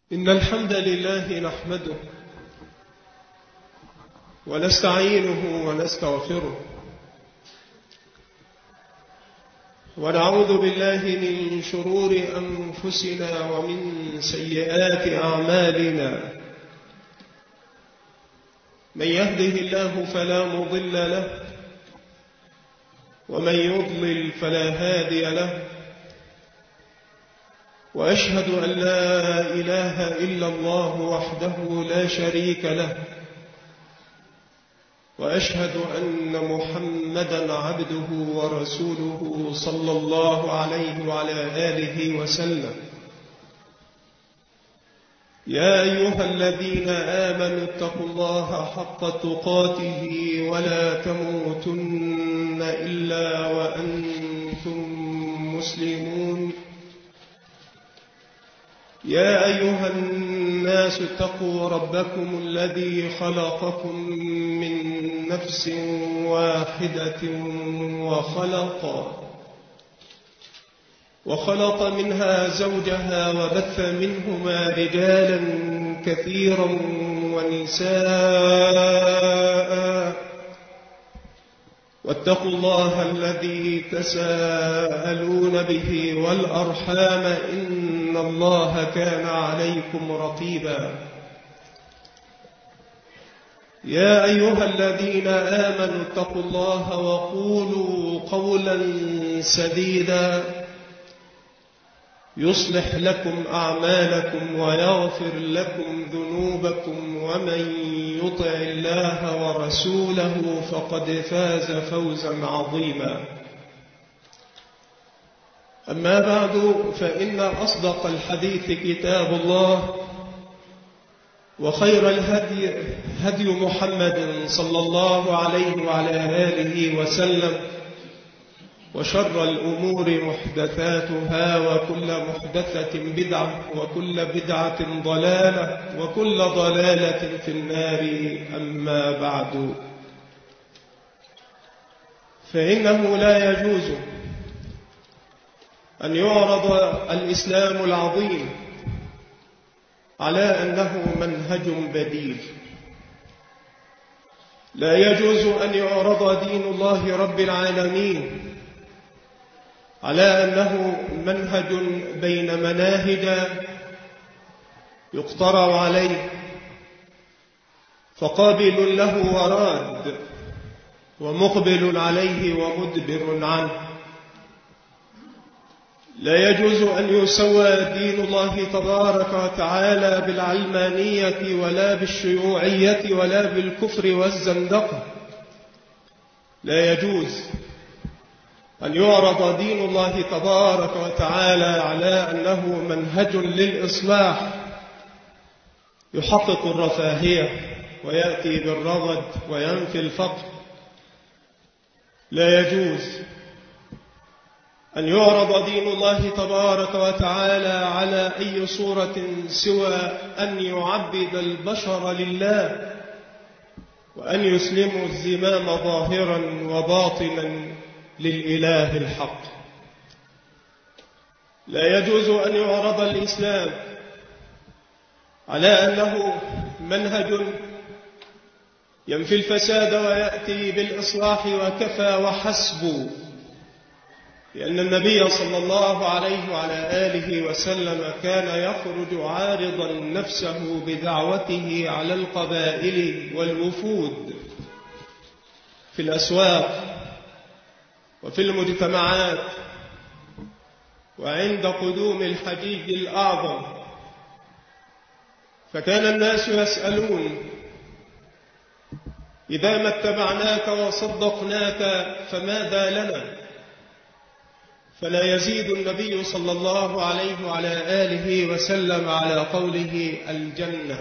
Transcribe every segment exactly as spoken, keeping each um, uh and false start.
إن الحمد لله نحمده ونستعينه ونستغفره ونعوذ بالله من شرور أنفسنا ومن سيئات أعمالنا. من يهده الله فلا مضل له ومن يضلل فلا هادي له، وأشهد أن لا إله إلا الله وحده لا شريك له، وأشهد أن محمدًا عبده ورسوله صلى الله عليه وعلى آله وسلم. يا أيها الذين آمنوا اتقوا الله حق تقاته ولا تموتن إلا وأنتم مسلمون. يا أيها الناس اتقوا ربكم الذي خلقكم من نفس واحدة وخلق وخلق منها زوجها وبث منهما رجالا كثيرا ونساء، واتقوا الله الذي تساءلون به والأرحام إن الله كان عليكم رقيبا. يا أيها الذين آمنوا اتقوا الله وقولوا قولا سديدا يصلح لكم أعمالكم ويغفر لكم ذنوبكم، ومن يطع الله ورسوله فقد فاز فوزا عظيما. أما بعد، فإن أصدق الحديث كتاب الله، وخير الهدي هدي محمد صلى الله عليه وعلى آله وسلم، وشر الأمور محدثاتها، وكل محدثة بدعة، وكل بدعة ضلالة، وكل ضلالة في النار. أما بعد، فإنه لا يجوز أن يعرض الإسلام العظيم على أنه منهج بديل. لا يجوز أن يعرض دين الله رب العالمين على أنه منهج بين مناهج يقترع عليه، فقابل له وراد، ومقبل عليه ومدبر عنه. لا يجوز أن يسوى دين الله تبارك وتعالى بالعلمانية ولا بالشيوعية ولا بالكفر والزندقة. لا يجوز أن يعرض دين الله تبارك وتعالى على أنه منهج للإصلاح يحقق الرفاهية ويأتي بالرغد وينفي الفقر. لا يجوز أن يعرض دين الله تبارك وتعالى على أي صورة سوى أن يعبد البشر لله، وأن يسلموا الزمام ظاهرا وباطنا للإله الحق. لا يجوز أن يعرض الإسلام على أنه منهج ينفي الفساد ويأتي بالإصلاح وكفى وحسب، لأن النبي صلى الله عليه وعلى آله وسلم كان يخرج عارضا نفسه بدعوته على القبائل والوفود في الأسواق وفي المجتمعات، وعند قدوم الحجيج الأعظم، فكان الناس يسألون: إذا ما اتبعناك وصدقناك فماذا لنا؟ فلا يزيد النبي صلى الله عليه وعلى آله وسلم على قوله: الجنة.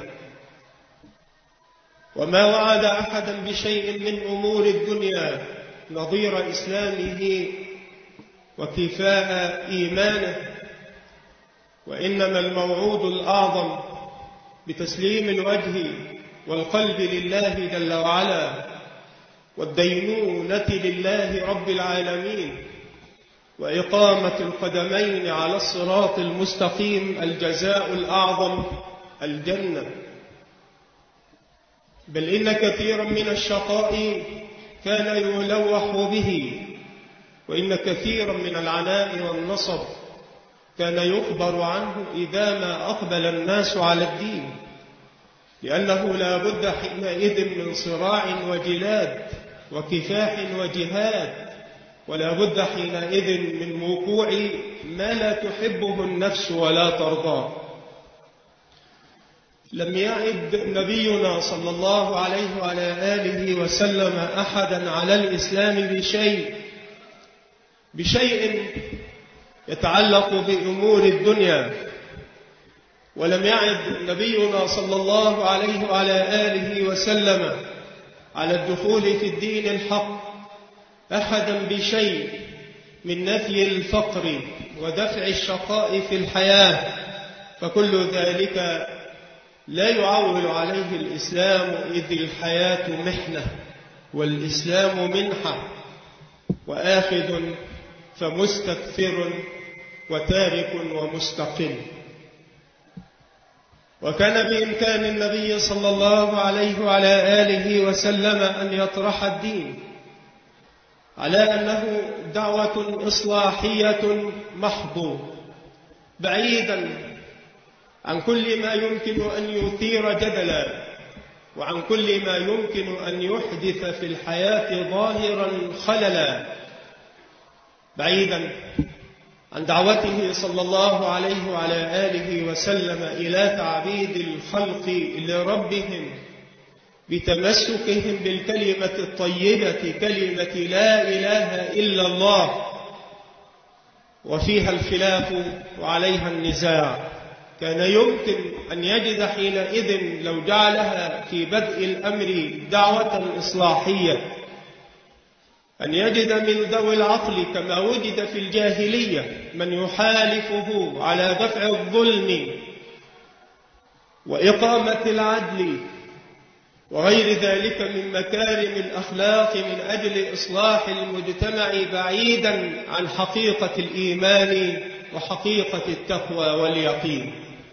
وما وعد أحدا بشيء من أمور الدنيا نظير إسلامه وكفاء إيمانه، وإنما الموعود الأعظم بتسليم الوجه والقلب لله جل وعلا، والدينونة لله رب العالمين، وإقامة القدمين على الصراط المستقيم، الجزاء الأعظم الجنة، بل إن كثيرا من الشقاء كان يلوح به، وإن كثيرا من العناء والنصب كان يخبر عنه إذا ما أقبل الناس على الدين، لأنه لا بد حينئذ من صراع وجلاد وكفاح وجهاد، ولا بد حينئذ من وقوع ما لا تحبه النفس ولا ترضاه. لم يعد نبينا صلى الله عليه وعلى آله وسلم أحدا على الإسلام بشيء بشيء يتعلق بأمور الدنيا، ولم يعد نبينا صلى الله عليه وعلى آله وسلم على الدخول في الدين الحق أحدا بشيء من نفي الفقر ودفع الشقاء في الحياة، فكل ذلك لا يعول عليه الإسلام، إذ الحياة محنة والإسلام منحة، وآخذ فمستكثر وتارك ومستقل. وكان بإمكان النبي صلى الله عليه وعلى آله وسلم أن يطرح الدين على أنه دعوة إصلاحية محض، بعيدا عن كل ما يمكن أن يثير جدلا، وعن كل ما يمكن أن يحدث في الحياة ظاهرا خللا، بعيدا عن دعوته صلى الله عليه وعلى آله وسلم إلى تعبيد الخلق لربهم بتمسكهم بالكلمة الطيبة، كلمة لا إله إلا الله، وفيها الخلاف وعليها النزاع. كان يمكن أن يجد حينئذ لو جعلها في بدء الأمر دعوة إصلاحية أن يجد من ذوي العقل كما وجد في الجاهلية من يحالفه على دفع الظلم وإقامة العدل وغير ذلك من مكارم الأخلاق من أجل إصلاح المجتمع، بعيدا عن حقيقة الإيمان وحقيقة التقوى واليقين.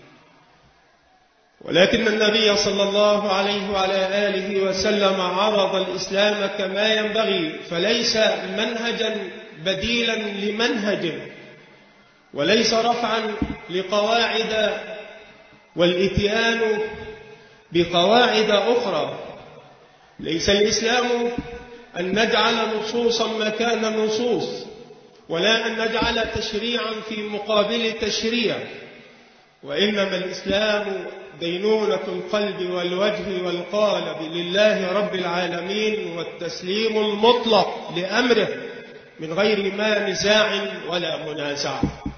ولكن النبي صلى الله عليه وعلى آله وسلم عرض الإسلام كما ينبغي، فليس منهجا بديلا لمنهج، وليس رفعا لقواعد والإتيان بقواعد أخرى. ليس الإسلام أن نجعل نصوصا مكان نصوص، ولا أن نجعل تشريعا في مقابل تشريع، وإنما الإسلام دينونة القلب والوجه والقالب لله رب العالمين، والتسليم المطلق لأمره من غير ما نزاع ولا منازع.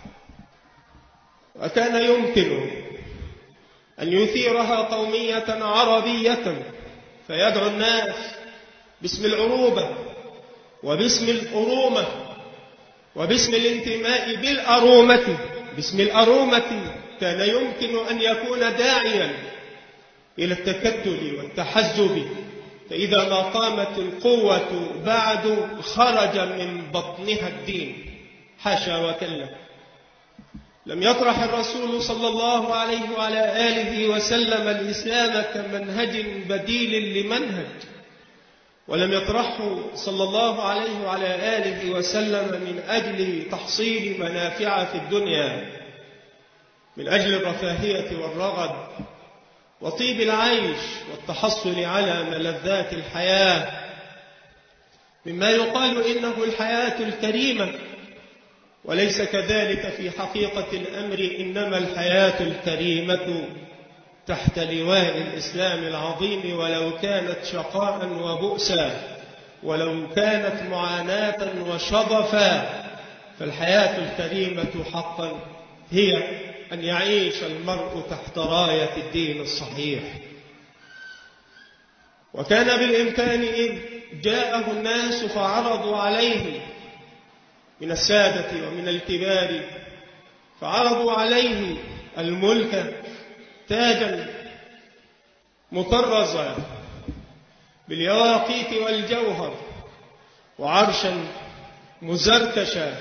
وكان يمكن أن يثيرها قومية عربية فيدعو الناس باسم العروبة وباسم الأرومة وباسم الانتماء بالأرومة، باسم الأرومة كان يمكن أن يكون داعيا إلى التكتل والتحزب، فإذا ما قامت القوة بعد خرج من بطنها الدين، حاشا وكلا. لم يطرح الرسول صلى الله عليه وعلى آله وسلم الإسلام كمنهج بديل لمنهج، ولم يطرحه صلى الله عليه وعلى آله وسلم من أجل تحصيل منافع في الدنيا، من أجل الرفاهية والرغد وطيب العيش والتحصل على ملذات الحياة، مما يقال إنه الحياة الكريمة، وليس كذلك في حقيقة الأمر، إنما الحياة الكريمة تحت لواء الإسلام العظيم، ولو كانت شقاء وبؤسا، ولو كانت معاناة وشظفا، فالحياة الكريمة حقا هي أن يعيش المرء تحت راية الدين الصحيح. وكان بالإمكان إذ جاءه الناس فعرضوا عليه من السادة ومن الكبار، فعرضوا عليه الملك تاجا مطرزا باليواقيت والجوهر، وعرشا مزركشا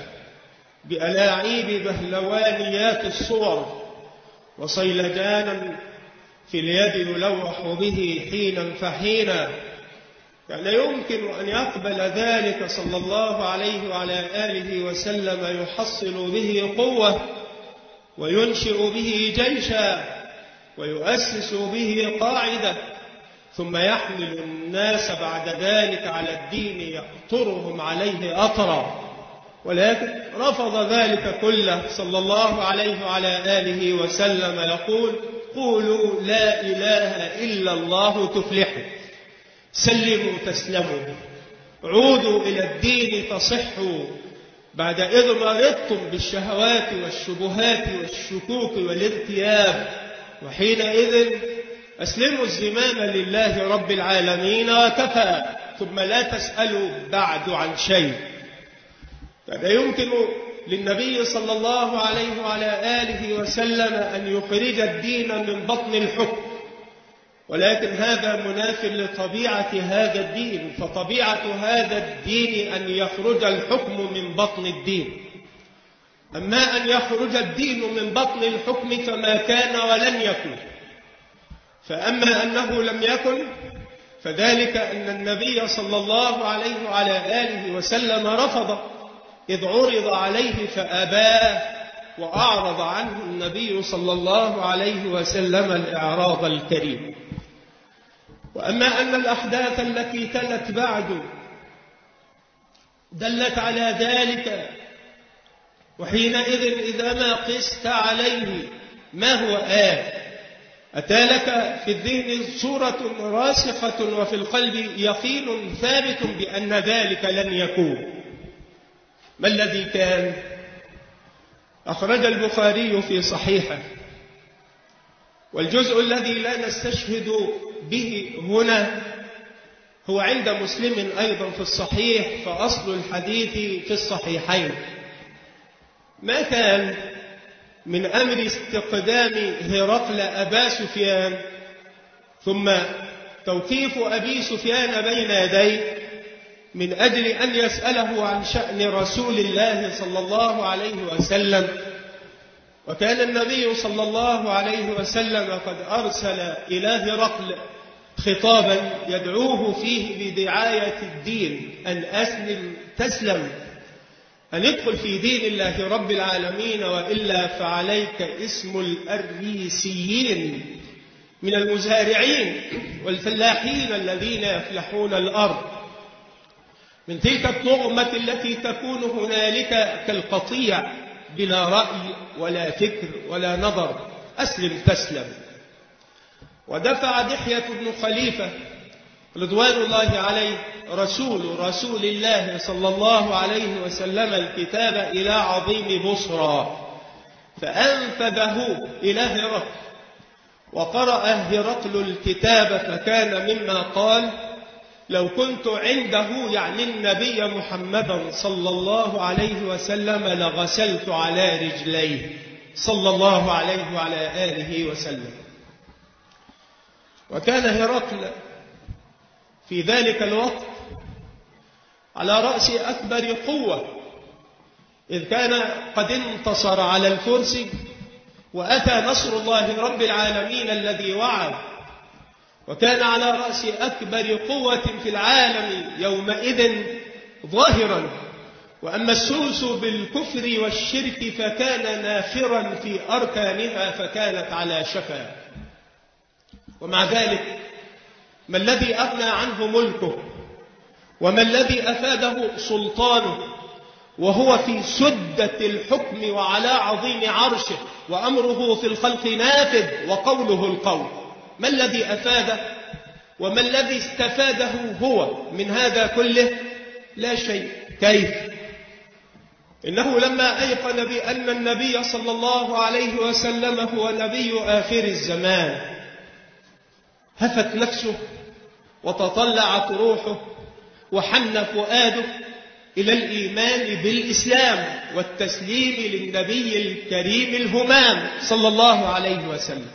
بألاعيب بهلوانيات الصور، وصيلجانا في اليد يلوح به حينا فحينا. يعني يمكن أن يقبل ذلك صلى الله عليه وعلى آله وسلم يحصل به قوة وينشئ به جيشا ويؤسس به قاعدة، ثم يحمل الناس بعد ذلك على الدين يأطرهم عليه أطرا، ولكن رفض ذلك كله صلى الله عليه وعلى آله وسلم، يقول: قولوا لا إله إلا الله تفلحوا، سلموا تسلموا، عودوا إلى الدين تصحوا، بعد إذ مرضتم بالشهوات والشبهات والشكوك والارتياب، وحينئذ أسلموا الزمام لله رب العالمين وكفى، ثم لا تسألوا بعد عن شيء. فلا يمكن للنبي صلى الله عليه وعلى آله وسلم أن يخرج الدين من بطن الحكم، ولكن هذا مناف لطبيعة هذا الدين، فطبيعة هذا الدين أن يخرج الحكم من بطن الدين. أما أن يخرج الدين من بطن الحكم فما كان ولن يكن. فأما أنه لم يكن فذلك أن النبي صلى الله عليه وعلى آله وسلم رفض إذ عرض عليه فأباه، وأعرض عنه النبي صلى الله عليه وسلم الإعراض الكريم. وأما أن الأحداث التي تلت بعد دلت على ذلك، وحينئذ إذا ما قست عليه ما هو آه أتى لك في الذهن صورة راسخة وفي القلب يقين ثابت بأن ذلك لن يكون. ما الذي كان؟ أخرج البخاري في صحيحه، والجزء الذي لا نستشهد به هنا هو عند مسلم أيضا في الصحيح، فأصل الحديث في الصحيحين. ما كان من أمر استقدام هرقل أبا سفيان ثم توقيف أبي سفيان بين يديه من أجل أن يسأله عن شأن رسول الله صلى الله عليه وسلم. وكان النبي صلى الله عليه وسلم قد أرسل إلى هرقل خطابا يدعوه فيه بدعاية الدين، أن أسلم تسلم، أن يدخل في دين الله رب العالمين، وإلا فعليك اسم الأريسيين من المزارعين والفلاحين الذين يفلحون الأرض، من تلك الطغمة التي تكون هنالك كالقطيع بلا رأي ولا فكر ولا نظر، أسلم تسلم. ودفع دحية بن خليفة رضوان الله عليه رسول رسول الله صلى الله عليه وسلم الكتاب إلى عظيم بصرى، فأنفذه إلى هرقل، وقرأ هرقل الكتاب، فكان مما قال: لو كنت عنده، يعني النبي محمدا صلى الله عليه وسلم، لغسلت على رجليه صلى الله عليه وعلى آله وسلم. وكان هرقل في ذلك الوقت على رأس أكبر قوة، إذ كان قد انتصر على الفرس، وأتى نصر الله رب العالمين الذي وعد، وكان على رأس أكبر قوة في العالم يومئذ ظاهرا. وأما السوس بالكفر والشرك فكان نافرا في أركانها، فكانت على شفا. ومع ذلك ما الذي أغنى عنه ملكه، وما الذي أفاده سلطانه، وهو في سدة الحكم وعلى عظيم عرشه، وأمره في الخلق نافذ وقوله القول؟ ما الذي أفاده وما الذي استفاده هو من هذا كله؟ لا شيء. كيف؟ إنه لما أيقن بأن النبي صلى الله عليه وسلم هو نبي آخر الزمان، هفت نفسه وتطلعت روحه وحن فؤاده إلى الإيمان بالإسلام والتسليم للنبي الكريم الهمام صلى الله عليه وسلم.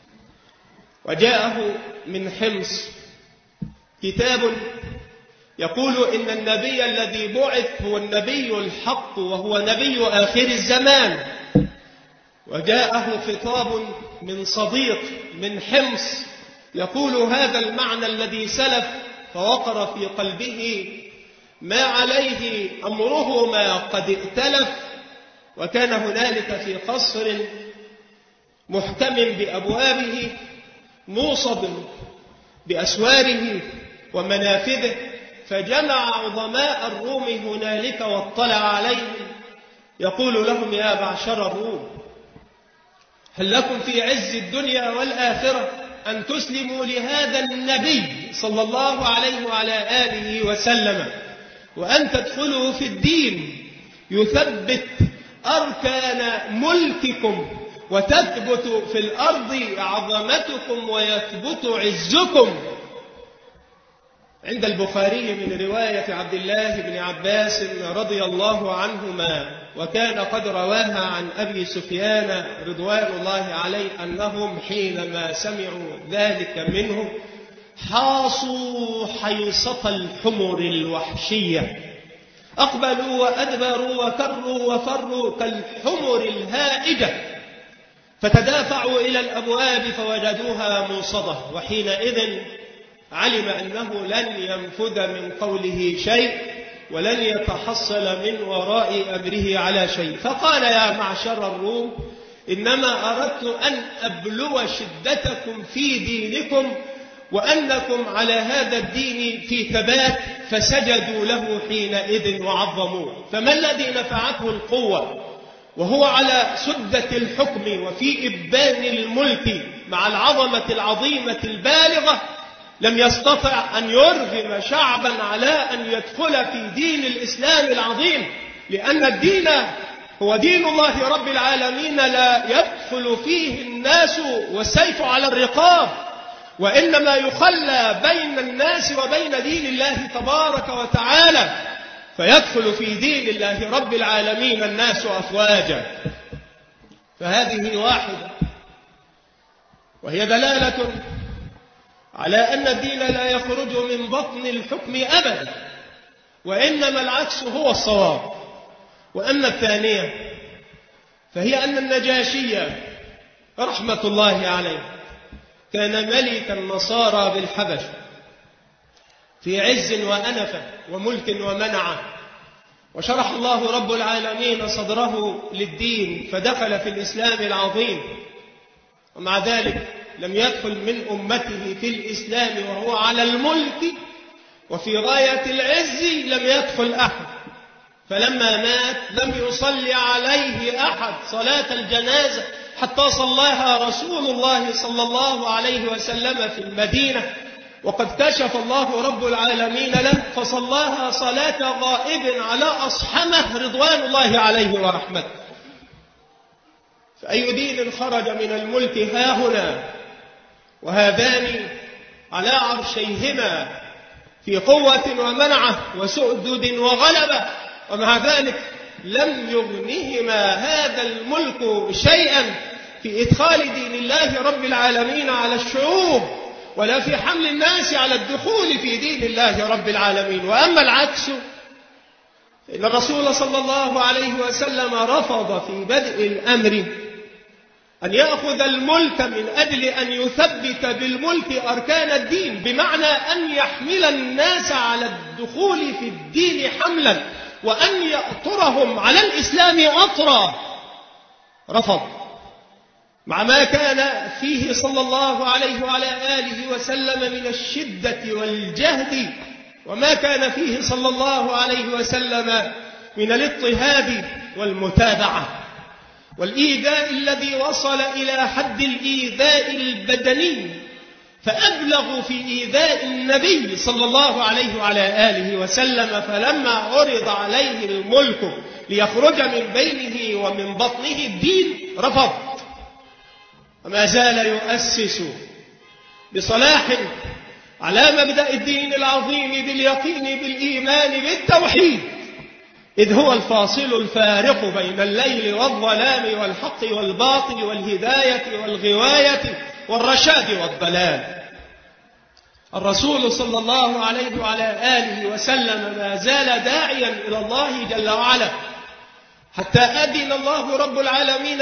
وجاءه من حمص كتاب يقول إن النبي الذي بعث هو النبي الحق، وهو نبي آخر الزمان. وجاءه خطاب من صديق من حمص يقول هذا المعنى الذي سلف فوقر في قلبه ما عليه أمره ما قد ائتلف. وكان هنالك في قصر محكم بأبوابه موصب بأسواره ومنافذه، فجمع عظماء الروم هنالك واطلع عليهم يقول لهم يا معشر الروم، هل لكم في عز الدنيا والآخرة أن تسلموا لهذا النبي صلى الله عليه وعلى آله وسلم وأن تدخلوا في الدين يثبت أركان ملككم وتثبت في الأرض عظمتكم ويثبت عزكم؟ عند البخاري من رواية عبد الله بن عباس رضي الله عنهما، وكان قد رواها عن أبي سفيان رضوان الله عليه، أنهم حينما سمعوا ذلك منه حاصوا حيصة الحمر الوحشية، أقبلوا وأدبروا وكروا وفروا كالحمر الهائجة، فتدافعوا إلى الأبواب فوجدوها موصدة، وحينئذ علم أنه لن ينفذ من قوله شيء ولن يتحصل من وراء أمره على شيء، فقال يا معشر الروم إنما أردت أن أبلو شدتكم في دينكم وأنكم على هذا الدين في ثبات، فسجدوا له حينئذ وعظموه. فما الذي نفعته القوة وهو على سدة الحكم وفي إبان الملك مع العظمة العظيمة البالغة لم يستطع أن يرغم شعبا على أن يدخل في دين الإسلام العظيم، لأن الدين هو دين الله رب العالمين لا يدخل فيه الناس والسيف على الرقاب، وإنما يخلى بين الناس وبين دين الله تبارك وتعالى، فيدخل في دين الله رب العالمين الناس أفواجا. فهذه واحدة، وهي دلالة على أن الدين لا يخرج من بطن الحكم أبدا، وإنما العكس هو الصواب. وأما الثانية فهي أن النجاشي رحمة الله عليه كان ملك النصارى بالحبش في عز وأنفة وملك ومنعة، وشرح الله رب العالمين صدره للدين فدخل في الإسلام العظيم، ومع ذلك لم يدخل من أمته في الإسلام وهو على الملك وفي غاية العز لم يدخل أحد، فلما مات لم يصلي عليه أحد صلاة الجنازة حتى صلاها رسول الله صلى الله عليه وسلم في المدينة، وقد كشف الله رب العالمين له فصلاها صلاة غائب على أصحمه رضوان الله عليه ورحمته. فأي دين خرج من الملك هاهنا وهذان على عرشيهما في قوة ومنعة وسؤدد وغلبة، ومع ذلك لم يغنهما هذا الملك شيئا في إدخال دين الله رب العالمين على الشعوب ولا في حمل الناس على الدخول في دين الله رب العالمين. وأما العكس إن الرسول صلى الله عليه وسلم رفض في بدء الأمر أن يأخذ الملك من أجل أن يثبت بالملك أركان الدين، بمعنى أن يحمل الناس على الدخول في الدين حملا وأن يأطرهم على الإسلام أطرا. رفض مع ما كان فيه صلى الله عليه وعلى آله وسلم من الشدة والجهد، وما كان فيه صلى الله عليه وسلم من الاضطهاد والمتابعة والإيذاء الذي وصل إلى حد الإيذاء البدني، فأبلغوا في إيذاء النبي صلى الله عليه وعلى آله وسلم. فلما عرض عليه الملك ليخرج من بينه ومن بطنه الدين رفض، وما زال يؤسس بصلاح على مبدأ الدين العظيم باليقين بالإيمان بالتوحيد، إذ هو الفاصل الفارق بين الليل والظلام والحق والباطل والهداية والغواية والرشاد والضلال. الرسول صلى الله عليه وعلى آله وسلم ما زال داعيا إلى الله جل وعلا حتى أذن الله رب العالمين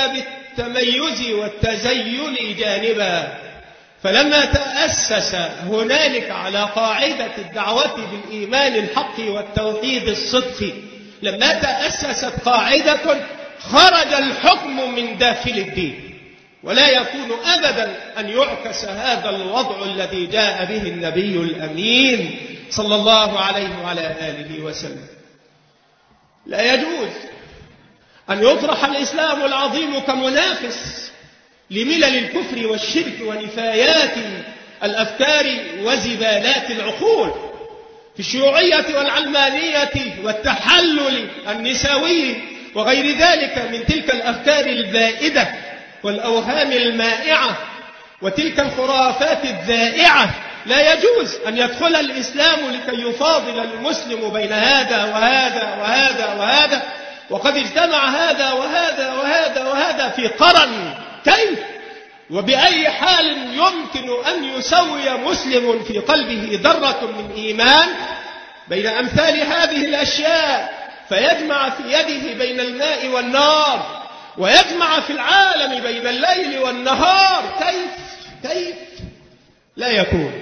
التميز والتزين جانبا، فلما تأسس هنالك على قاعدة الدعوة بالإيمان الحق والتوحيد الصدق، لما تأسست قاعدة خرج الحكم من داخل الدين، ولا يكون أبدا أن يعكس هذا الوضع الذي جاء به النبي الأمين صلى الله عليه وعلى آله وسلم. لا يجوز أن يطرح الإسلام العظيم كمنافس لملل الكفر والشرك ونفايات الأفكار وزبالات العقول في الشيوعية والعلمانية والتحلل النسوي وغير ذلك من تلك الأفكار البائدة والأوهام المائعة وتلك الخرافات الذائعة. لا يجوز أن يدخل الإسلام لكي يفاضل المسلم بين هذا وهذا وهذا وهذا، وقد اجتمع هذا وهذا وهذا وهذا في قرن. كيف وبأي حال يمكن أن يسوي مسلم في قلبه ذرة من إيمان بين أمثال هذه الأشياء، فيجمع في يده بين الماء والنار، ويجمع في العالم بين الليل والنهار؟ كيف كيف لا يكون.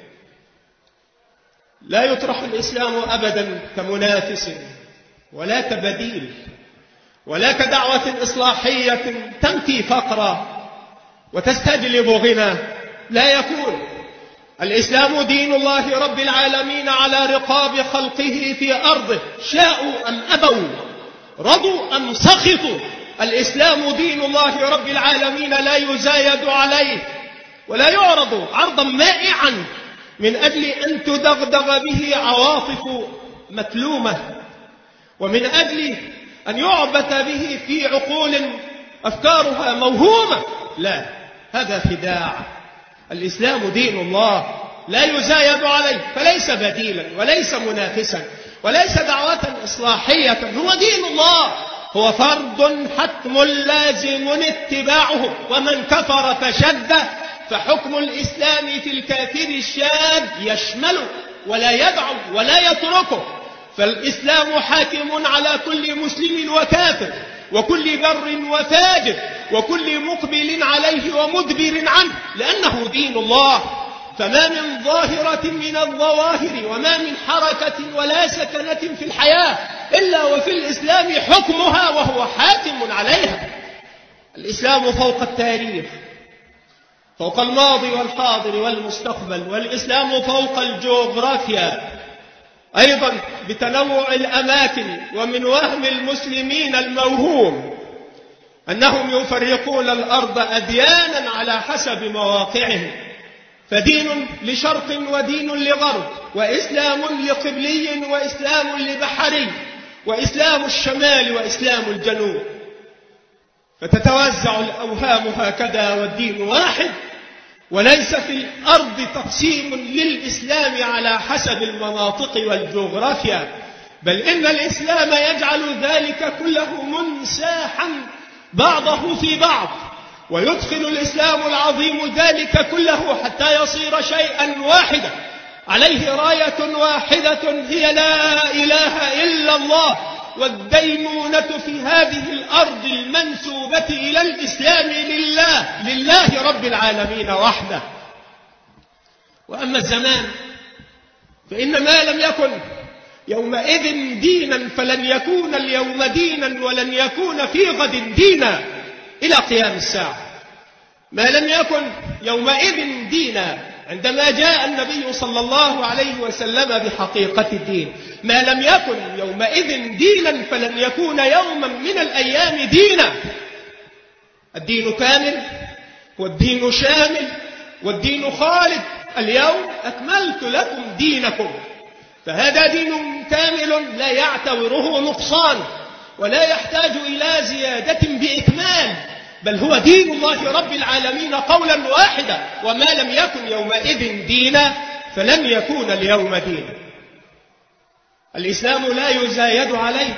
لا يطرح الإسلام أبدا كمنافس ولا كبديل ولا كدعوة إصلاحية تنفي فقرا وتستجلب غنى. لا يكون. الإسلام دين الله رب العالمين على رقاب خلقه في أرضه، شاءوا أم أبوا، رضوا أم سخطوا. الإسلام دين الله رب العالمين لا يزايد عليه ولا يعرض عرضا مائعا من أجل أن تدغدغ به عواطف مكلومة، ومن أجل أن يعبث به في عقول أفكارها موهومة. لا، هذا خداع. الإسلام دين الله لا يزايد عليه، فليس بديلا وليس منافسا وليس دعوة إصلاحية، هو دين الله، هو فرض حتم لازم اتباعه. ومن كفر فشد فحكم الإسلام في الكافر الشاذ يشمله ولا يدعو ولا يتركه. فالإسلام حاكم على كل مسلم وكافر وكل بر وفاجر وكل مقبل عليه ومدبر عنه، لأنه دين الله. فما من ظاهرة من الظواهر وما من حركة ولا سكنة في الحياة إلا وفي الإسلام حكمها وهو حاكم عليها. الإسلام فوق التاريخ، فوق الماضي والحاضر والمستقبل، والإسلام فوق الجغرافيا أيضا بتنوع الأماكن. ومن وهم المسلمين الموهوم أنهم يفرقون الأرض أديانا على حسب مواقعهم، فدين لشرق ودين لغرب، وإسلام لقبلي وإسلام لبحري، وإسلام الشمال وإسلام الجنوب، فتتوزع الأوهام هكذا والدين واحد. وليس في الأرض تقسيم للإسلام على حسب المناطق والجغرافيا، بل إن الإسلام يجعل ذلك كله منساحا بعضه في بعض، ويدخل الإسلام العظيم ذلك كله حتى يصير شيئا واحدا عليه راية واحدة هي لا إله إلا الله، والدينونة في هذه الأرض المنسوبة إلى الإسلام لله لله رب العالمين وحده. وأما الزمان فإن ما لم يكن يومئذ دينا فلن يكون اليوم دينا، ولن يكون في غد دينا إلى قيام الساعة. ما لم يكن يومئذ دينا عندما جاء النبي صلى الله عليه وسلم بحقيقة الدين، ما لم يكن يومئذ دينا فلن يكون يوما من الأيام دينا. الدين كامل والدين شامل والدين خالد. اليوم أكملت لكم دينكم، فهذا دين كامل لا يعتبره نقصان ولا يحتاج إلى زيادة بإكمال، بل هو دين الله رب العالمين قولا واحدا. وما لم يكن يومئذ دينا فلن يكون اليوم دينا. الإسلام لا يزايد عليه،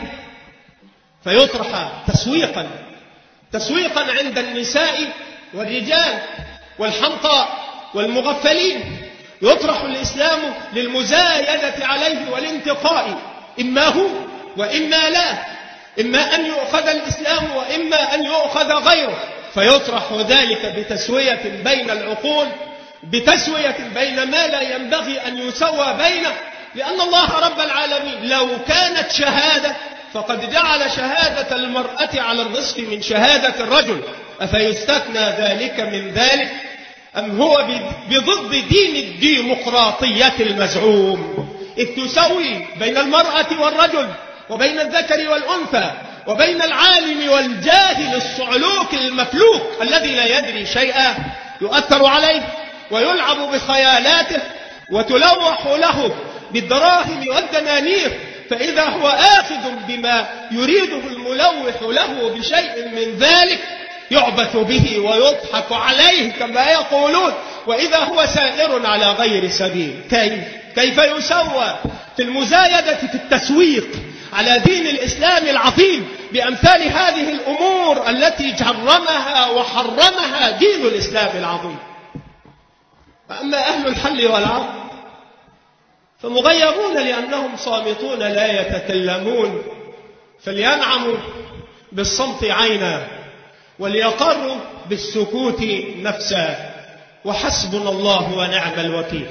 فيطرح تسويقا تسويقا عند النساء والرجال والحمقى والمغفلين. يطرح الإسلام للمزايدة عليه والانتقاء، إما هو وإما لا، إما أن يؤخذ الإسلام وإما أن يؤخذ غيره، فيطرح ذلك بتسوية بين العقول، بتسوية بين ما لا ينبغي أن يسوى بينه، لأن الله رب العالمين لو كانت شهادة فقد جعل شهادة المرأة على النصف من شهادة الرجل، أفيستثنى ذلك من ذلك؟ أم هو بضد دين الديمقراطية المزعوم، إذ تسوي بين المرأة والرجل وبين الذكر والأنثى وبين العالم والجاهل الصعلوك المفلوك الذي لا يدري شيئا، يؤثر عليه ويلعب بخيالاته وتلوح له بالدراهم والدنانير، فإذا هو آخذ بما يريده الملوح له بشيء من ذلك يعبث به ويضحك عليه كما يقولون، وإذا هو سائر على غير سبيل. كيف كيف يسوى في المزايدة في التسويق على دين الإسلام العظيم بأمثال هذه الأمور التي جرمها وحرمها دين الإسلام العظيم؟ أما أهل الحل والعقد فمغيرون لأنهم صامتون لا يتكلمون، فلينعموا بالصمت عينا وليقروا بالسكوت نفسا، وحسبنا الله ونعم الوكيل.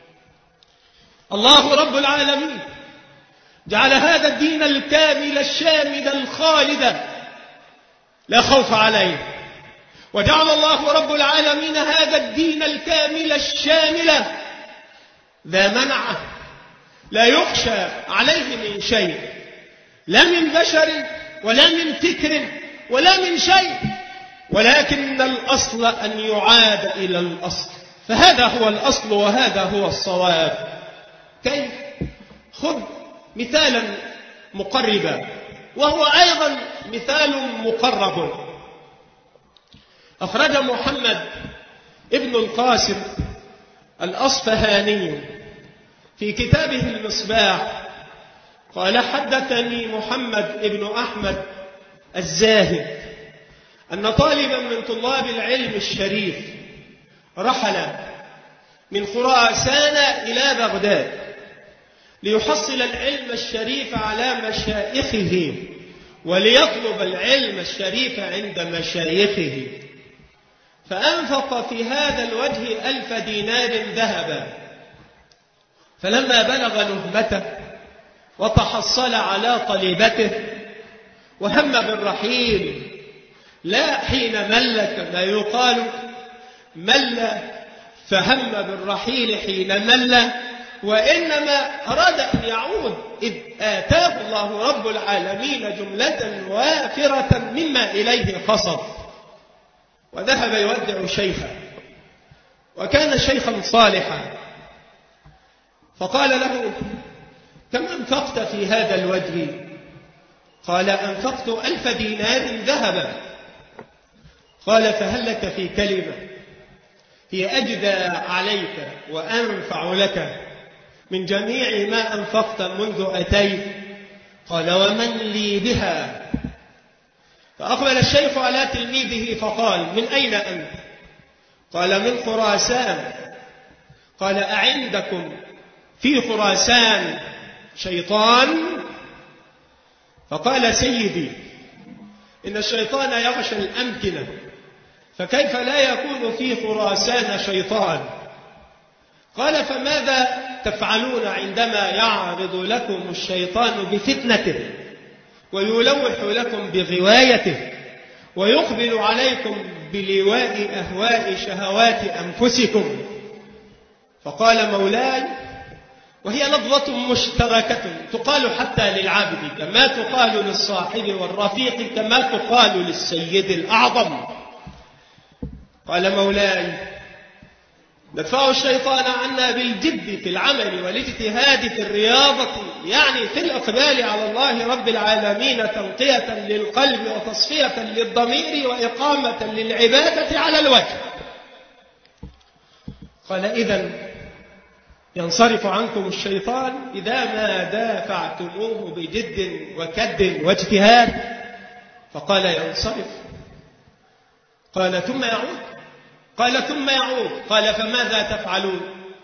الله رب العالمين جعل هذا الدين الكامل الشامل الخالد لا خوف عليه، وجعل الله رب العالمين هذا الدين الكامل الشامل ذا منعه لا يخشى عليه من شيء، لا من بشر ولا من فكر ولا من شيء، ولكن الأصل أن يعاد إلى الأصل، فهذا هو الأصل وهذا هو الصواب. كيف؟ خذ مثالا مقربا وهو أيضا مثال مقرب. أخرج محمد ابن القاسم الأصفهاني في كتابه المصباح قال: حدثني محمد ابن أحمد الزاهد أن طالبا من طلاب العلم الشريف رحل من خراسان إلى بغداد ليحصل العلم الشريف على مشايخه وليطلب العلم الشريف عند مشايخه، فأنفق في هذا الوجه ألف دينار ذهبا، فلما بلغ نهمته وتحصل على طلبته وهم بالرحيل، لا حين مل كما يقال مل فهم بالرحيل حين مل، وإنما أراد أن يعود إذ آتاه الله رب العالمين جملة وافرة مما إليه قصد، وذهب يودع شيخا، وكان شيخا صالحا، فقال له: كم أنفقت في هذا الوجه؟ قال: أنفقت ألف دينار ذهبا. قال: فهل لك في كلمة هي أجدى عليك وأنفع لك من جميع ما أنفقت منذ أتيت؟ قال: ومن لي بها؟ فأقبل الشيخ على تلميذه فقال: من أين أنت؟ قال: من خراسان. قال: أعندكم في خراسان شيطان؟ فقال: سيدي، إن الشيطان يغشى الأمكنة، فكيف لا يكون في خراسان شيطان؟ قال: فماذا تفعلون عندما يعرض لكم الشيطان بفتنته ويلوح لكم بغوايته ويقبل عليكم بلواء أهواء شهوات أنفسكم؟ فقال: مولاي، وهي لفظة مشتركة تقال حتى للعبد كما تقال للصاحب والرفيق كما تقال للسيد الأعظم. قال: مولاي، ندفع الشيطان عنا بالجد في العمل والاجتهاد في الرياضة، يعني في الإقبال على الله رب العالمين تنقية للقلب وتصفية للضمير وإقامة للعبادة على الوجه. قال: إذن ينصرف عنكم الشيطان إذا ما دافعتموه بجد وكد واجتهاد؟ فقال: ينصرف. قال: ثم يعود؟ قال: ثم يعود. قال: فماذا تفعلون؟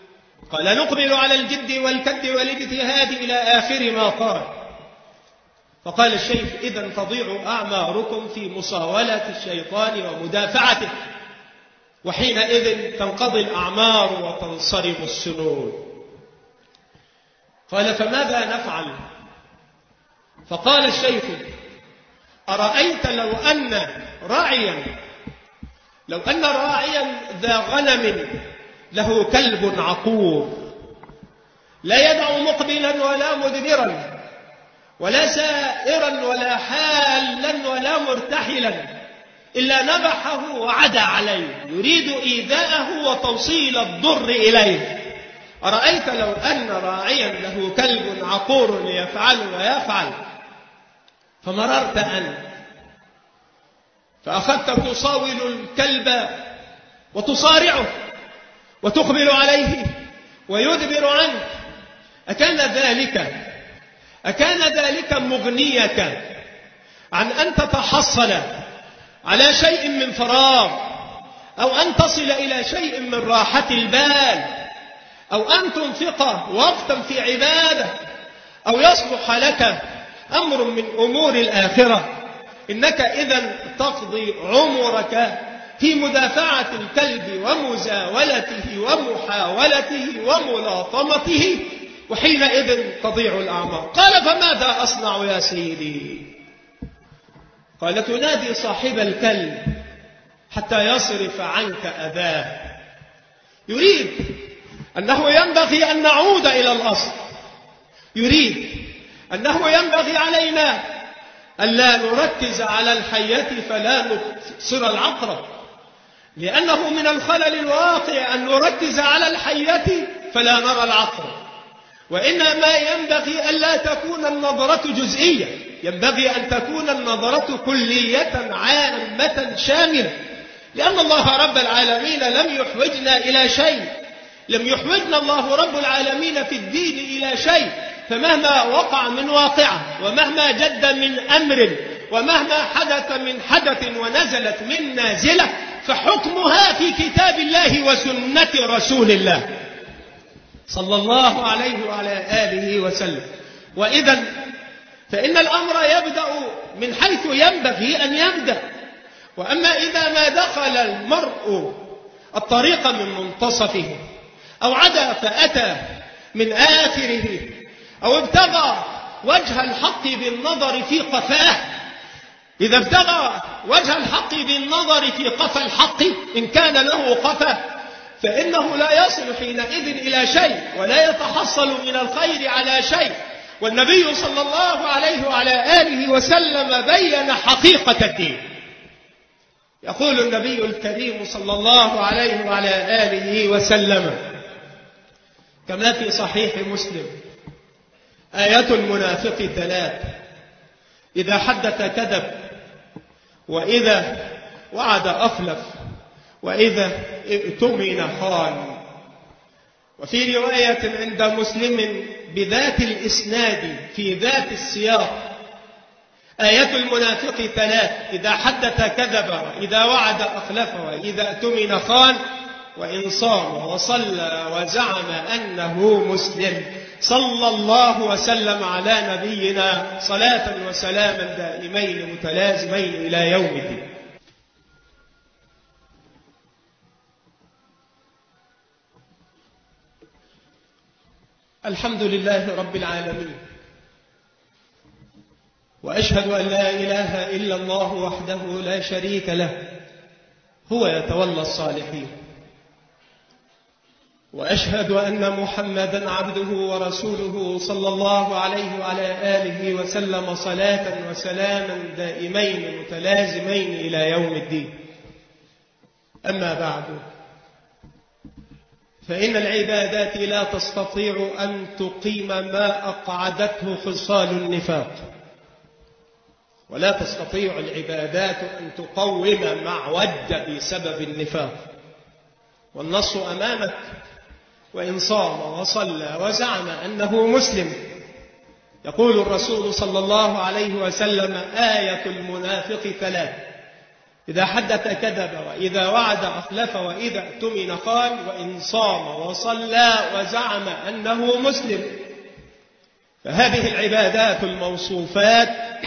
قال: نقبل على الجد والكد والاجتهاد إلى آخر ما قال. فقال الشيخ: إذن تضيع أعماركم في مصاولة الشيطان ومدافعته، وحينئذ تنقضي الأعمار وتنصرم السنون. قال: فماذا نفعل؟ فقال الشيخ: أرأيت لو أن راعيا لو أن راعيا ذا غنم له كلب عقور لا يدع مقبلا ولا مدبرا ولا سائرا ولا حالا ولا مرتحلا إلا نبحه وعدى عليه يريد إيذاءه وتوصيل الضر إليه، أرأيت لو أن راعيا له كلب عقور يفعل ويفعل، فمررت أنت فأخذت تصاول الكلب وتصارعه وتقبل عليه ويدبر عنك، أكان ذلك أكان ذلك مغنيك عن أن تتحصل على شيء من فراغ، أو أن تصل إلى شيء من راحة البال، أو أن تنفق وقتا في عبادة، أو يصلح لك أمر من أمور الآخرة؟ إنك إذن تقضي عمرك في مدافعة الكلب ومزاولته ومحاولته وملاطمته، وحينئذ تضيع الأعمار. قال: فماذا أصنع يا سيدي؟ قال: تنادي صاحب الكلب حتى يصرف عنك أذاه. يريد أنه ينبغي أن نعود إلى الأصل، يريد أنه ينبغي علينا ألا نركز على الحية فلا نبصر العقرب، لأنه من الخلل الواقع أن نركز على الحية فلا نرى العقرب، وإنما ينبغي ألا تكون النظرة جزئية، ينبغي أن تكون النظرة كلية عامة شاملة، لأن الله رب العالمين لم يحوجنا إلى شيء، لم يحوجنا الله رب العالمين في الدين إلى شيء، فمهما وقع من واقعة ومهما جد من أمر ومهما حدث من حدث ونزلت من نازلة فحكمها في كتاب الله وسنة رسول الله صلى الله عليه وعلى آله وسلم. وإذا فإن الأمر يبدأ من حيث ينبغي أن يبدأ، وأما إذا ما دخل المرء الطريق من منتصفه أو عدا فأتى من آخره أو ابتغى وجه الحق بالنظر في قفاه، إذا ابتغى وجه الحق بالنظر في قفا الحق إن كان له قفا فإنه لا يصل حينئذ إلى شيء ولا يتحصل من الخير على شيء. والنبي صلى الله عليه وعلى آله وسلم بين حقيقة الدين. يقول النبي الكريم صلى الله عليه وعلى آله وسلم كما في صحيح مسلم: آية المنافق ثلاث: إذا حدث كذب، وإذا وعد أخلف، وإذا ائتمن خان. وفي رواية عند مسلم بذات الإسناد في ذات السياق: آية المنافق ثلاث: إذا حدث كذب، وإذا وعد أخلف، وإذا ائتمن خان، وإن صام وصلى وزعم أنه مسلم. صلى الله وسلم على نبينا صلاة وسلاما دائمين متلازمين إلى يوم الدين. الحمد لله رب العالمين، وأشهد أن لا إله إلا الله وحده لا شريك له، هو يتولى الصالحين. وأشهد أن محمدا عبده ورسوله صلى الله عليه وعلى آله وسلم صلاة وسلاما دائمين متلازمين إلى يوم الدين. أما بعد، فإن العبادات لا تستطيع أن تقيم ما أقعدته خصال النفاق، ولا تستطيع العبادات أن تقوم معوج بسبب النفاق. والنص أمامك: وإن صام وصلى وزعم أنه مسلم. يقول الرسول صلى الله عليه وسلم: آية المنافق ثلاث: إذا حدث كذب، وإذا وعد أخلف، وإذا اؤتمن خان، وإن صام وصلى وزعم أنه مسلم. فهذه العبادات الموصوفات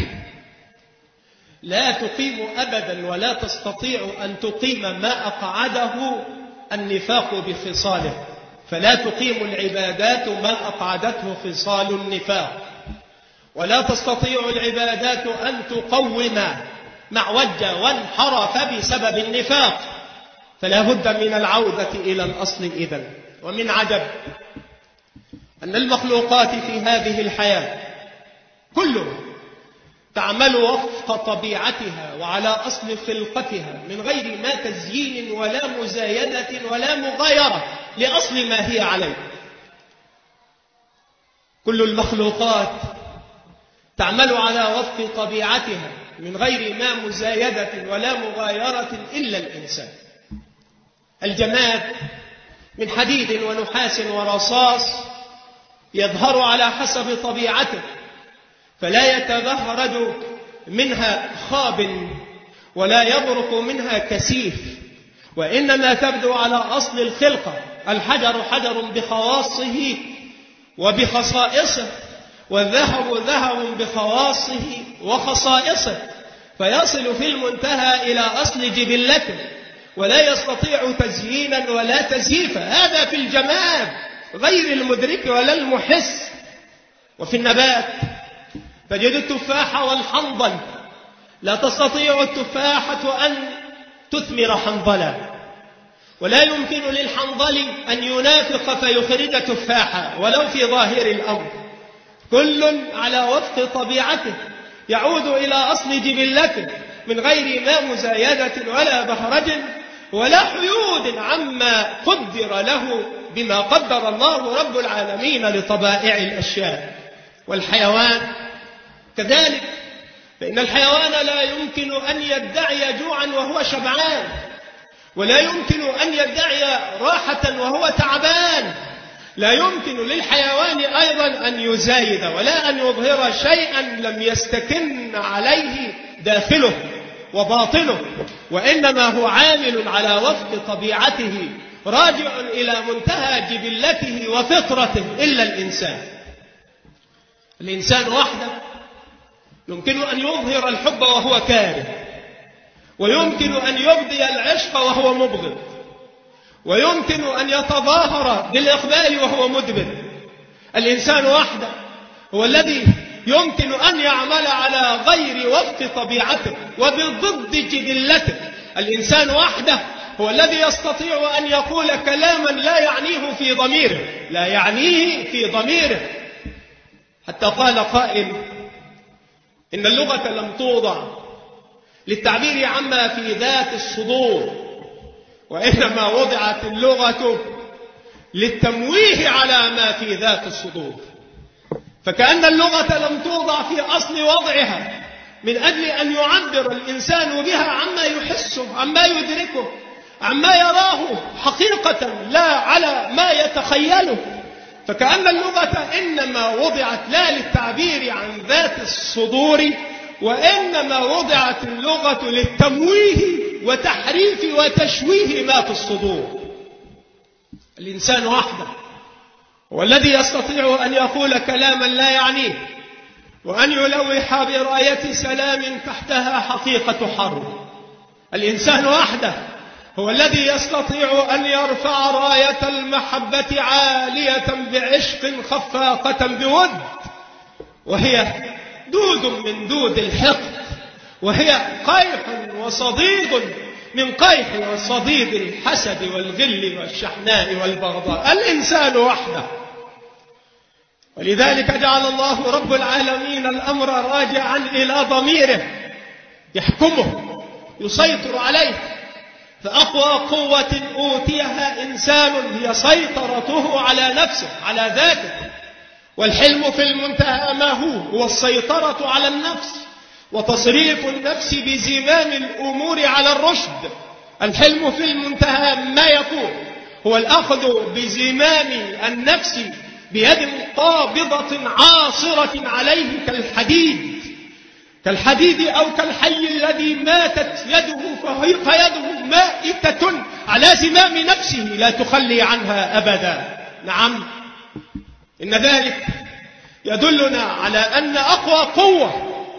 لا تقيم أبدا ولا تستطيع أن تقيم ما أقعده النفاق بخصاله، فلا تقيم العبادات ما أقعدته خصال النفاق، ولا تستطيع العبادات أن تقوم ما عوج وانحرف بسبب النفاق، فلا بد من العودة إلى الأصل إذن. ومن عجب أن المخلوقات في هذه الحياة كلها تعمل وفق طبيعتها وعلى أصل خلقتها من غير ما تزيين ولا مزايدة ولا مغايرة لأصل ما هي عليه. كل المخلوقات تعمل على وفق طبيعتها من غير ما مزايدة ولا مغايرة إلا الإنسان. الجماد من حديد ونحاس ورصاص يظهر على حسب طبيعته، فلا يتبهرج منها خاب ولا يبرق منها كسيف، وإنما تبدو على أصل الخلقة. الحجر حجر بخواصه وبخصائصه، والذهب ذهب بخواصه وخصائصه، فيصل في المنتهى إلى أصل جبلته ولا يستطيع تزيينا ولا تزييفا. هذا في الجماد غير المدرك ولا المحس. وفي النبات تجد التفاح والحنظل، لا تستطيع التفاحة أن تثمر حنظلا، ولا يمكن للحنظل أن ينافق فيخرج تفاحا ولو في ظاهر الأمر. كل على وفق طبيعته يعود إلى أصل جبلته من غير ما مزايدة ولا بهرج ولا حيود عما قدر له بما قدر الله رب العالمين لطبائع الأشياء. والحيوان كذلك، فإن الحيوان لا يمكن أن يدعي جوعا وهو شبعان، ولا يمكن أن يدعي راحة وهو تعبان. لا يمكن للحيوان أيضا أن يزايد ولا أن يظهر شيئا لم يستكن عليه داخله وباطنه، وإنما هو عامل على وفق طبيعته راجع إلى منتهى جبلته وفطرته. إلا الإنسان، الإنسان وحده يمكن أن يظهر الحب وهو كاره، ويمكن أن يبدي العشق وهو مبغض، ويمكن أن يتظاهر بالإقبال وهو مدبر. الإنسان وحده هو الذي يمكن أن يعمل على غير وفق طبيعته وبضد جبلته. الإنسان وحده هو الذي يستطيع أن يقول كلاما لا يعنيه في ضميره، لا يعنيه في ضميره. حتى قال قائل إن اللغة لم توضع للتعبير عما في ذات الصدور، وإنما وضعت اللغة للتمويه على ما في ذات الصدور. فكأن اللغة لم توضع في أصل وضعها من أجل أن يعبر الإنسان بها عما يحسه، عما يدركه، عما يراه حقيقة لا على ما يتخيله. فكأن اللغة إنما وضعت لا للتعبير عن ذات الصدور، وإنما وضعت اللغة للتمويه وتحريف وتشويه ما في الصدور. الإنسان وحده هو الذي يستطيع أن يقول كلاما لا يعنيه، وأن يلوح براية سلام تحتها حقيقة حرب. الإنسان وحده هو الذي يستطيع أن يرفع راية المحبة عالية بعشق خفاقة بود، وهي دود من دود الحقد، وهي قيح وصديد من قيح وصديد الحسد والغل والشحناء والبغضاء. الإنسان وحده. ولذلك جعل الله رب العالمين الأمر راجعا إلى ضميره يحكمه يسيطر عليه. فأقوى قوة أوتيها إنسان هي سيطرته على نفسه، على ذاته. والحلم في المنتهى ما هو هو السيطرة على النفس وتصريف النفس بزمام الأمور على الرشد. الحلم في المنتهى ما يكون هو الأخذ بزمام النفس بيد قابضة عاصرة عليه كالحديد كالحديد أو كالحي الذي ماتت يده فيده مائتة على زمام نفسه لا تخلي عنها أبدا. نعم، إن ذلك يدلنا على أن أقوى قوة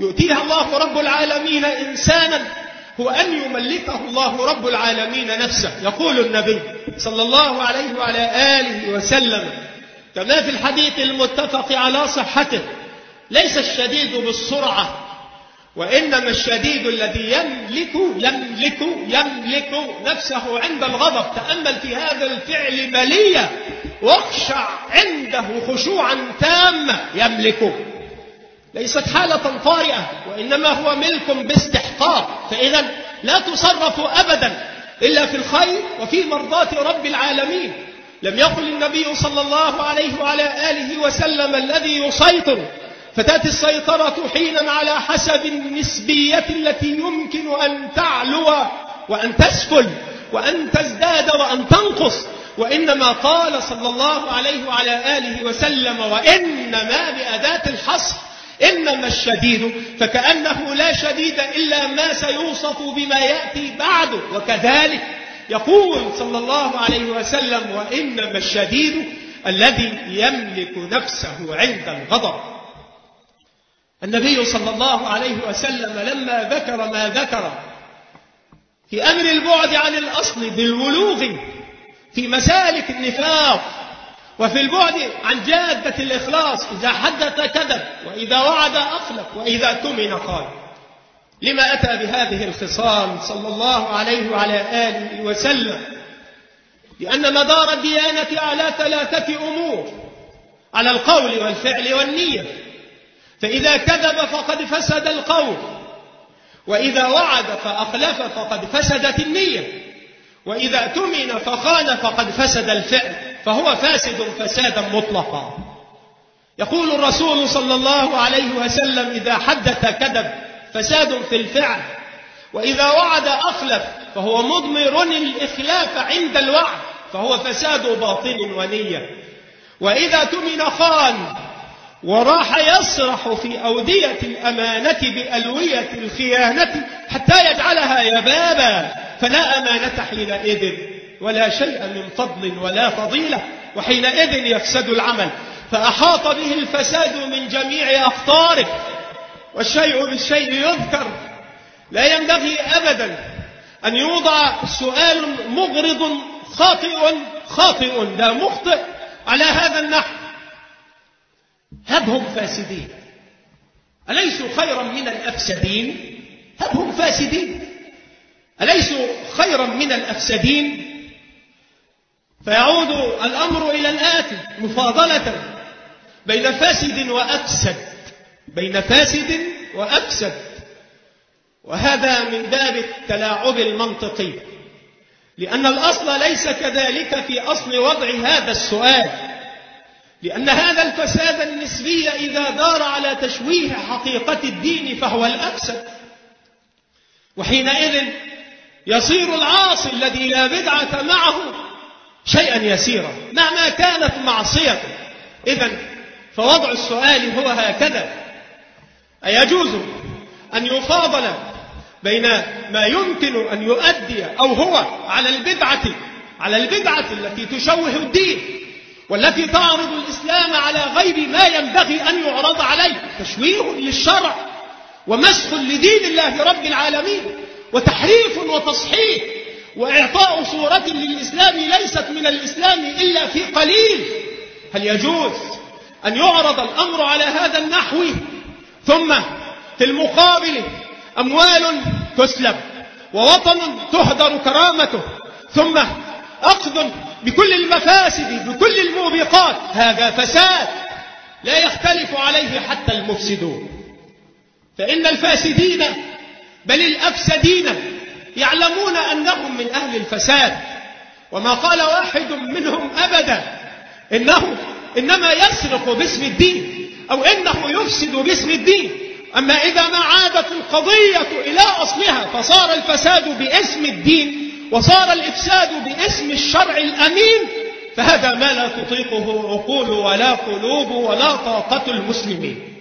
يؤتيها الله رب العالمين إنسانا هو أن يملكه الله رب العالمين نفسه. يقول النبي صلى الله عليه وعلى آله وسلم كما في الحديث المتفق على صحته: ليس الشديد بالسرعة وإنما الشديد الذي يملك يملك يملك نفسه عند الغضب. تأمل في هذا الفعل مليا واخشع عنده خشوعا تاما. يملك ليست حالة طارئة وإنما هو ملك باستحقاق. فإذا لا تصرف أبدا إلا في الخير وفي مرضاة رب العالمين. لم يقل النبي صلى الله عليه وعلى آله وسلم الذي يسيطر فتأتي السيطرة حينا على حسب النسبية التي يمكن أن تعلو وأن تسفل وأن تزداد وأن تنقص، وإنما قال صلى الله عليه وعلى آله وسلم: وإنما بأداة الحصر، إنما الشديد، فكأنه لا شديد إلا ما سيوصف بما يأتي بعده. وكذلك يقول صلى الله عليه وسلم: وإنما الشديد الذي يملك نفسه عند الغضب. النبي صلى الله عليه وسلم لما ذكر ما ذكر في أمر البعد عن الأصل بالولوغ في مسالك النفاق وفي البعد عن جادة الإخلاص، إذا حدث كذب وإذا وعد أخلف وإذا اؤتمن خان، لما أتى بهذه الخصال صلى الله عليه وعلى آله وسلم؟ لأن مدار الديانة على ثلاثة أمور: على القول والفعل والنية. فإذا كذب فقد فسد القول، وإذا وعد فأخلف فقد فسدت النية، وإذا اؤتمن فخان فقد فسد الفعل، فهو فاسد فسادا مطلقا. يقول الرسول صلى الله عليه وسلم: إذا حدث كذب فساد في الفعل، وإذا وعد أخلف فهو مضمر الإخلاف عند الوعد، فهو فساد باطن ونية، وإذا اؤتمن خان وراح يسرح في أودية الأمانة بألوية الخيانة حتى يجعلها يبابا، فلا أمانة حينئذ ولا شيء من فضل ولا فضيلة، وحينئذ يفسد العمل، فأحاط به الفساد من جميع أقطاره. والشيء بالشيء يذكر، لا ينبغي أبدا أن يوضع سؤال مغرض خاطئ خاطئ لا مخطئ على هذا النحو: هب هم فاسدين، أليسوا خيرا من الأفسدين؟ هب هم فاسدين، أليسوا خيرا من الأفسدين؟ فيعود الأمر إلى الآتي: مفاضلة بين فاسد وأفسد، بين فاسد وأفسد. وهذا من باب التلاعب المنطقي، لأن الأصل ليس كذلك في أصل وضع هذا السؤال، لأن هذا الفساد النسبي إذا دار على تشويه حقيقة الدين فهو الأفسد، وحينئذ يصير العاصي الذي لا بدعة معه شيئا يسيرا مهما كانت معصيته. إذن فوضع السؤال هو هكذا: أيجوز أن يفاضل بين ما يمكن أن يؤدي أو هو على البدعة على البدعة التي تشوه الدين والتي تعرض الإسلام على غير ما ينبغي أن يعرض عليه، تشويه للشرع ومسخ لدين الله رب العالمين وتحريف وتصحيح وإعطاء صورة للإسلام ليست من الإسلام إلا في قليل؟ هل يجوز أن يعرض الأمر على هذا النحو ثم في المقابل أموال تسلب ووطن تهدر كرامته ثم أخذ بكل المفاسد بكل الموبقات؟ هذا فساد لا يختلف عليه حتى المفسدون. فإن الفاسدين بل الأفسدين يعلمون أنهم من أهل الفساد، وما قال واحد منهم أبدا إنه إنما يسرق باسم الدين أو إنه يفسد باسم الدين. أما إذا ما عادت القضية إلى أصلها فصار الفساد باسم الدين وصار الإفساد باسم الشرع الأمين، فهذا ما لا تطيقه عقول ولا قلوب ولا طاقة المسلمين.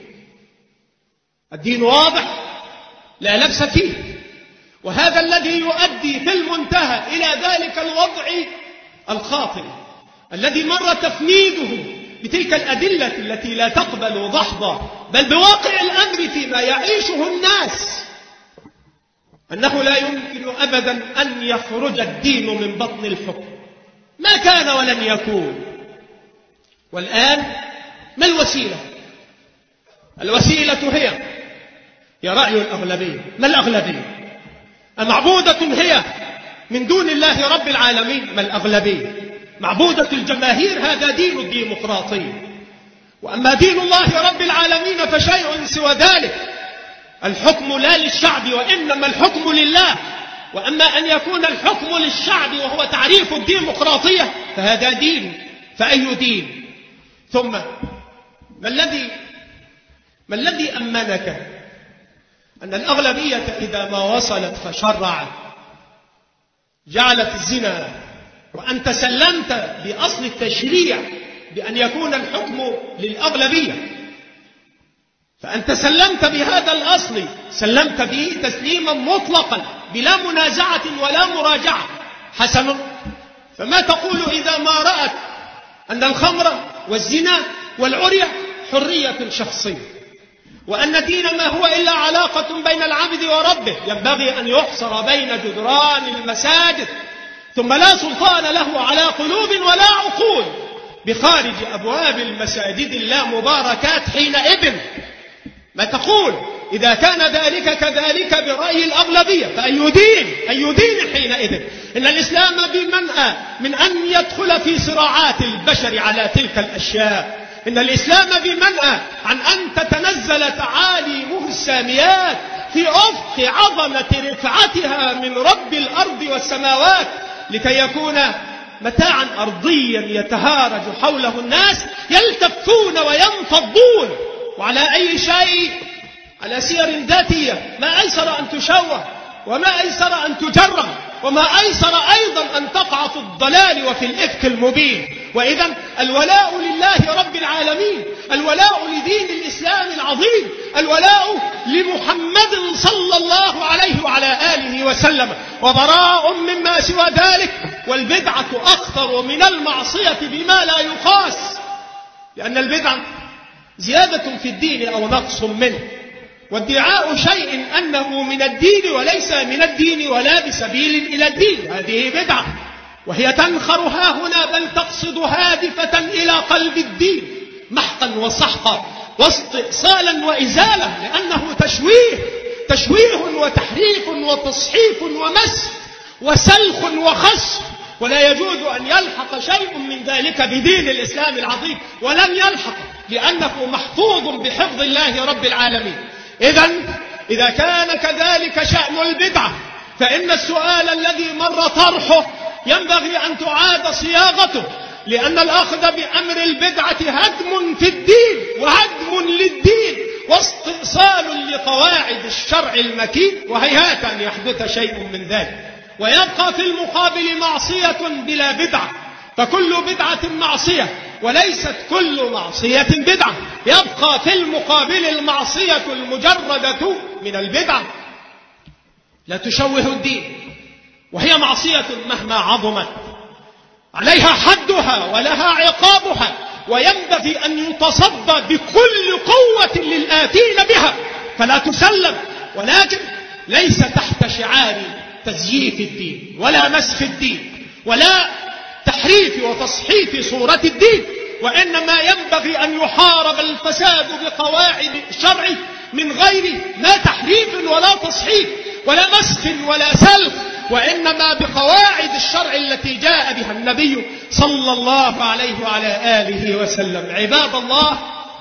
الدين واضح لا لبس فيه، وهذا الذي يؤدي في المنتهى إلى ذلك الوضع الخاطئ الذي مر تفنيده بتلك الأدلة التي لا تقبل ضحضة، بل بواقع الأمر فيما يعيشه الناس، أنه لا يمكن أبدا أن يخرج الدين من بطن الحكم، ما كان ولن يكون. والآن ما الوسيلة؟ الوسيلة هي هي رأي الأغلبية. ما الأغلبية؟ أمعبودة هي من دون الله رب العالمين؟ ما الأغلبية؟ معبودة الجماهير، هذا دين الديمقراطية. وأما دين الله رب العالمين فشيء سوى ذلك، الحكم لا للشعب وإنما الحكم لله. وأما أن يكون الحكم للشعب وهو تعريف الديمقراطية فهذا دين، فأي دين؟ ثم ما الذي ما الذي أمنك أن الأغلبية إذا ما وصلت فشرعت جعلت الزنا، وأنت سلمت بأصل التشريع بأن يكون الحكم للأغلبية، فأنت سلمت بهذا الأصل، سلمت به تسليما مطلقا بلا منازعة ولا مراجعة. حسن، فما تقول إذا ما رأت أن الخمر والزنا والعري حرية شخصية، وأن دين ما هو إلا علاقة بين العبد وربه ينبغي أن يحصر بين جدران المساجد، ثم لا سلطان له على قلوب ولا عقول بخارج أبواب المساجد اللامباركات حينئذ؟ ما تقول إذا كان ذلك كذلك برأي الأغلبية فأي دين؟ أي دين حينئذ؟ إن الإسلام بمنأى من أن يدخل في صراعات البشر على تلك الأشياء، إن الإسلام بمنأى عن أن تتنزل تعاليمه الساميات في أفق عظمة رفعتها من رب الأرض والسماوات لكي يكون متاعا أرضيا يتهارج حوله الناس يلتفون وينفضون. وعلى أي شيء؟ على سير ذاتية، ما أيسر أن تشوه، وما أيسر أن تجرم، وما أيسر أيضا أن تقع في الضلال وفي الإفك المبين. وإذا الولاء لله رب العالمين، الولاء لدين الإسلام العظيم، الولاء لمحمد صلى الله عليه وعلى آله وسلم، وبراء مما سوى ذلك. والبدعة أخطر من المعصية بما لا يقاس، لأن البدعة زيادة في الدين أو نقص منه، وادعاء شيء أنه من الدين وليس من الدين ولا بسبيل إلى الدين، هذه بدعة، وهي تنخر ها هنا بل تقصد هادفة إلى قلب الدين محقا وسحقا واستئصالا وإزالة، لأنه تشويه تشويه وتحريف وتصحيف ومس وسلخ وخسف، ولا يجوز أن يلحق شيء من ذلك بدين الإسلام العظيم، ولن يلحق لأنه محفوظ بحفظ الله رب العالمين. إذن إذا كان كذلك شأن البدعة فإن السؤال الذي مر طرحه ينبغي أن تعاد صياغته، لأن الأخذ بأمر البدعة هدم في الدين وهدم للدين واستئصال لقواعد الشرع المكين، وهيهات أن يحدث شيء من ذلك. ويبقى في المقابل معصية بلا بدعة، فكل بدعة معصية وليست كل معصية بدعة. يبقى في المقابل المعصية المجردة من البدعة لا تشوه الدين، وهي معصية مهما عظمت عليها حدها ولها عقابها، وينبغي أن يتصدى بكل قوة للآتين بها فلا تسلم، ولكن ليس تحت شعار تزييف الدين ولا مسخ الدين ولا تحريف وتصحيف صورة الدين، وإنما ينبغي أن يحارب الفساد بقواعد الشرع من غير ما تحريف ولا تصحيف ولا مسخ ولا سلخ، وإنما بقواعد الشرع التي جاء بها النبي صلى الله عليه وعلى آله وسلم. عباد الله،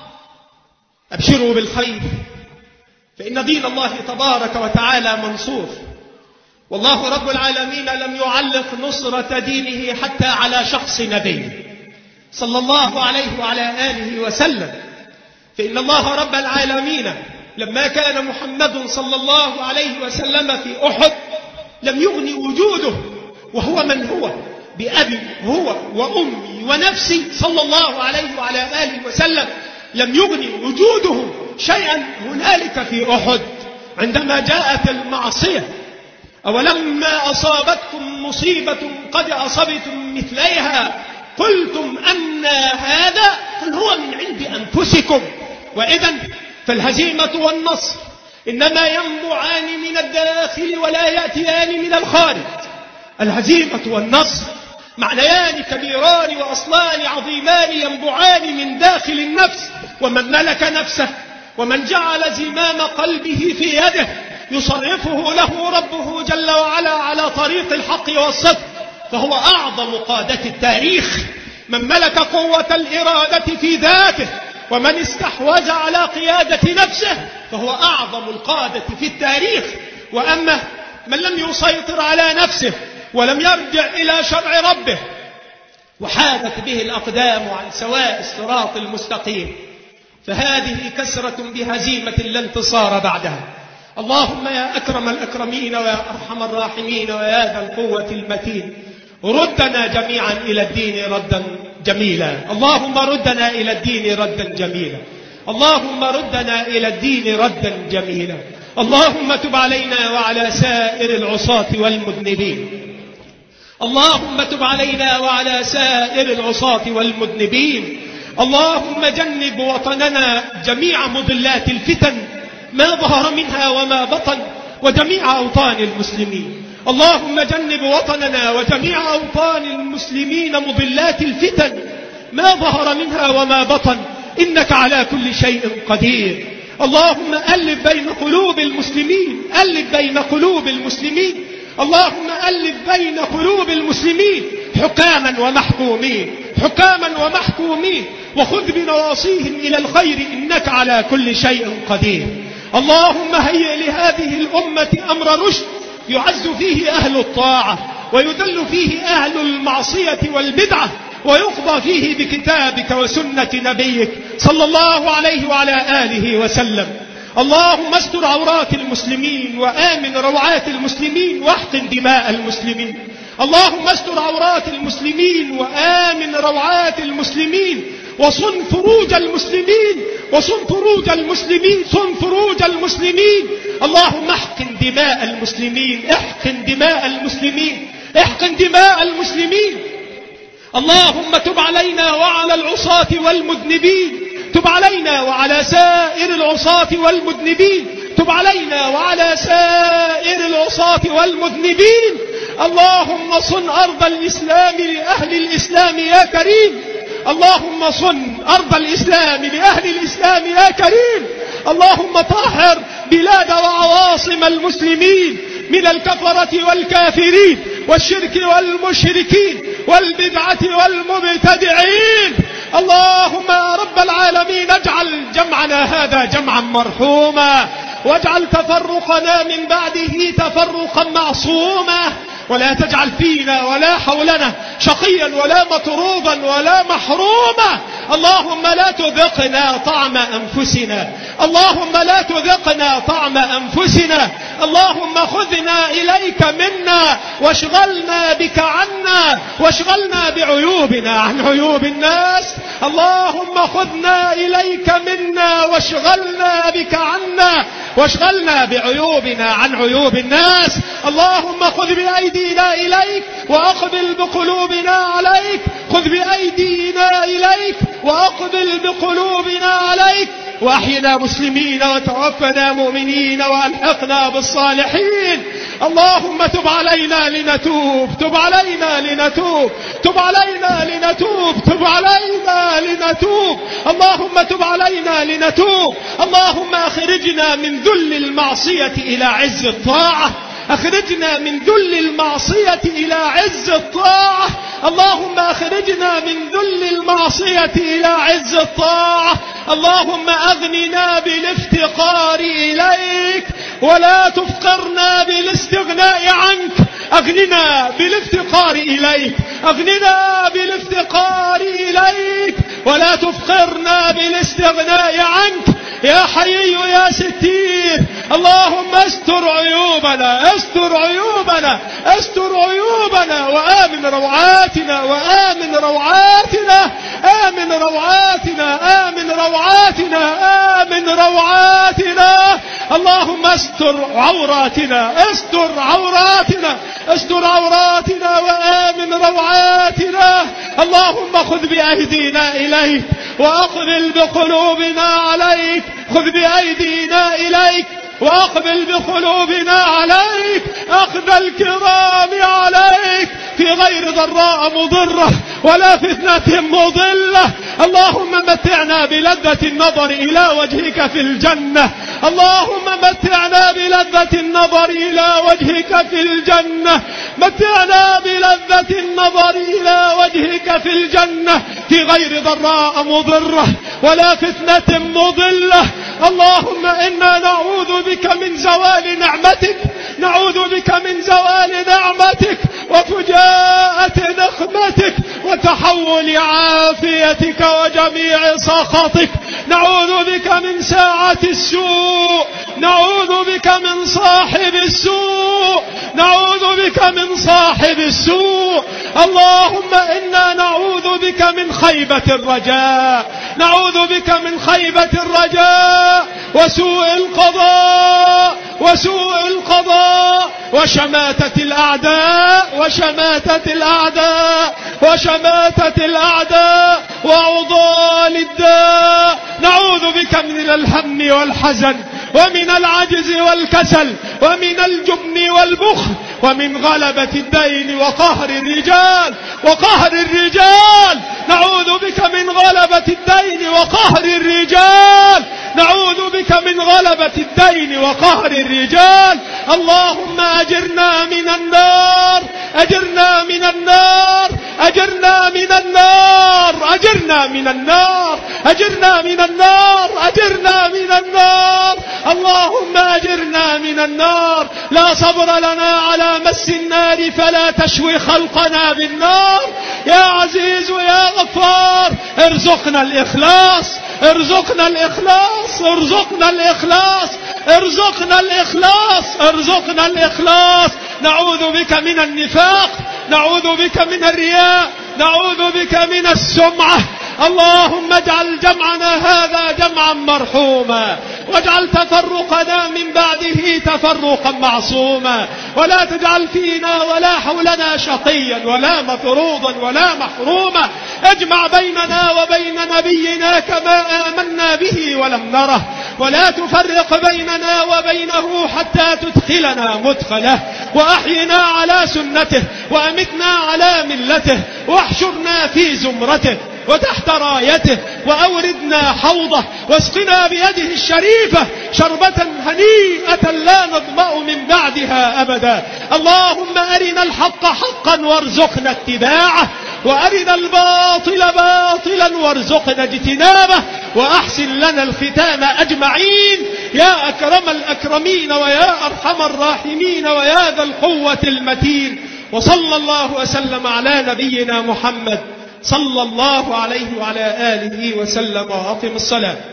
أبشروا بالخير، فإن دين الله تبارك وتعالى منصور، والله رب العالمين لم يعلق نصرة دينه حتى على شخص نبي صلى الله عليه وعلى آله وسلم، فإن الله رب العالمين لما كان محمد صلى الله عليه وسلم في أحد لم يغني وجوده وهو من هو بأبي هو وأمي ونفسي صلى الله عليه وعلى آله وسلم، لم يغني وجوده شيئا هنالك في أحد عندما جاءت المعصية. أولما أصابتكم مصيبة قد أصبتم مثليها قلتم أن هذا؟ قل هو من عند أنفسكم. وإذن فالهزيمة والنصر إنما ينبعان من الداخل ولا يأتيان من الخارج. الهزيمة والنصر معنيان كبيران وأصلان عظيمان ينبعان من داخل النفس، ومن ملك نفسه ومن جعل زمام قلبه في يده يصرفه له ربه جل وعلا على طريق الحق والصدق فهو أعظم قادة التاريخ. من ملك قوة الإرادة في ذاته ومن استحوذ على قيادة نفسه فهو أعظم القادة في التاريخ. وأما من لم يسيطر على نفسه ولم يرجع إلى شرع ربه وحادت به الأقدام عن سواء الصراط المستقيم فهذه كسرة بهزيمة لا انتصار بعدها. اللهم يا أكرم الأكرمين ويا أرحم الراحمين ويا ذا القوة المتين ردنا جميعا إلى الدين ردا جميلا. اللهم ردنا إلى الدين ردا جميلا. اللهم ردنا إلى الدين ردا جميلا. اللهم تب علينا وعلى سائر العصاة والمذنبين. اللهم تب علينا وعلى سائر العصاة والمذنبين. اللهم جنب وطننا جميع مضلات الفتن ما ظهر منها وما بطن وجميع أوطان المسلمين. اللهم جنب وطننا وجميع أوطان المسلمين مضلات الفتن ما ظهر منها وما بطن إنك على كل شيء قدير. اللهم ألف بين قلوب المسلمين ألف بين قلوب المسلمين اللهم ألف بين قلوب المسلمين حكاما ومحكومين حكاما ومحكومين وخذ بنواصيهم إلى الخير إنك على كل شيء قدير. اللهم هيئ لهذه الأمة أمر رشد يعز فيه أهل الطاعة ويذل فيه أهل المعصية والبدعة ويقضى فيه بكتابك وسنة نبيك صلى الله عليه وعلى آله وسلم. اللهم استر عورات المسلمين وآمن روعات المسلمين واحقن دماء المسلمين. اللهم استر عورات المسلمين وآمن روعات المسلمين وصن فروج المسلمين وصن فروج المسلمين صن فروج المسلمين. اللهم احقن دماء المسلمين احقن دماء المسلمين احقن دماء المسلمين. اللهم تب علينا وعلى العصاة والمذنبين تب علينا وعلى سائر العصاة والمذنبين تب علينا وعلى سائر العصاة والمذنبين. اللهم صن أرض الإسلام لأهل الإسلام يا كريم. اللهم صن أرض الإسلام لأهل الإسلام يا كريم. اللهم طهر بلاد وعواصم المسلمين من الكفرة والكافرين والشرك والمشركين والبدعة والمبتدعين. اللهم يا رب العالمين اجعل جمعنا هذا جمعا مرحوما واجعل تفرقنا من بعده تفرقا معصوما ولا تجعل فينا ولا حولنا شقيا ولا مطرودا ولا محروما. اللهم لا تذقنا طعم أنفسنا اللهم لا تذقنا طعم أنفسنا. اللهم خذنا إليك منا واشغلنا بك عنا واشغلنا بعيوبنا عن عيوب الناس. اللهم خذنا إليك منا واشغلنا بك عنا واشغلنا بعيوبنا عن عيوب الناس. اللهم خذ بأيدينا إليك وأقبل بقلوبنا عليك خذ بأيدينا إليك وأقبل بقلوبنا عليك وأحينا مسلمين وتوفنا مؤمنين وألحقنا بالصالحين. اللهم تب علينا لنتوب تب علينا لنتوب تب علينا لنتوب تب علينا لنتوب. اللهم تب علينا لنتوب. اللهم أخرجنا من ذل المعصية إلى عز الطاعة أخرجنا من ذل المعصية إلى عز الطاعة. اللهم أخرجنا من ذل المعصية إلى عز الطاعة. اللهم أغننا بالافتقار إليك ولا تفقرنا بالاستغناء عنك. أغننا بالافتقار إليك أغننا بالافتقار إليك ولا تفقرنا بالاستغناء عنك يا حي يا ستير. اللهم استر عيوبنا استر عيوبنا استر عيوبنا وآمن روعاتنا وآمن روعاتنا آمن روعاتنا آمن روعاتنا آمن روعاتنا. اللهم استر عوراتنا استر عوراتنا استر عوراتنا وآمن روعاتنا. اللهم خذ بأيدينا إليك وأقبل بقلوبنا عليك. خذ بأيدينا إليك وأقبل بقلوبنا عليك. أخذ الكرام عليك في غير ضراء مضرة ولا فتنة مضلة. اللهم متعنا بلذة النظر إلى وجهك في الجنة. اللهم متعنا بلذة النظر إلى وجهك في الجنة. متعنا بلذة النظر إلى وجهك في الجنة في غير ضراء مضرة ولا فتنة مضلة. اللهم إنا نعوذ بك من زوال نعمتك، نعوذ بك من زوال نعمتك وفجاءة نقمتك وتحول عافيتك وجميع سخطك. نعوذ بك من ساعة السوء، نعوذ بك من صاحب السوء، نعوذ بك من صاحب السوء. اللهم إنا نعوذ بك من خيبة الرجاء، نعوذ بك من خيبة الرجاء وسوء القضاء وسوء القضاء وشماتة الأعداء وشماتة الأعداء وشماتة الأعداء وعضال الداء. نعوذ بك من الهم والحزن ومن العجز والكسل ومن الجبن والبخل ومن غلبة الدين وقهر الرجال وقهر الرجال. نعوذ بك من غلبة الدين وقهر الرجال، نعوذ بك من غلبة الدين وقهر الرجال. اللهم أجرنا من النار، أجرنا من النار، أجرنا من النار، أجرنا من النار، أجرنا من النار، أجرنا من النار. اللهم أجرنا من النار. لا صبر لنا على مس النار فلا تشوي خلقنا بالنار. يا عزيز يا غفار ارزقنا الإخلاص، ارزقنا الإخلاص، ارزقنا الإخلاص، ارزقنا الإخلاص، ارزقنا الإخلاص. نعوذ بك من النفاق، نعوذ بك من الرياء، نعوذ بك من السمعة. اللهم اجعل جمعنا هذا جمعا مرحوما واجعل تفرقنا من بعده تفرقا معصوما، ولا تجعل فينا ولا حولنا شقيا ولا مطرودا ولا محروما. اجمع بيننا وبين نبينا كما آمنا به ولم نره، ولا تفرق بيننا وبينه حتى تدخلنا مدخله، وأحينا على سنته وأمتنا على ملته، واحشرنا في زمرته وتحت رايته، وأوردنا حوضه، واسقنا بيده الشريفة شربة هنيئة لا نظمأ من بعدها أبدا. اللهم أرنا الحق حقا وارزقنا اتباعه، وأرنا الباطل باطلا وارزقنا اجتنابه، وأحسن لنا الختام أجمعين يا أكرم الأكرمين ويا أرحم الراحمين ويا ذا القوة المتين. وصلى الله وسلم على نبينا محمد صلى الله عليه وعلى آله وسلم. وأقم الصلاة.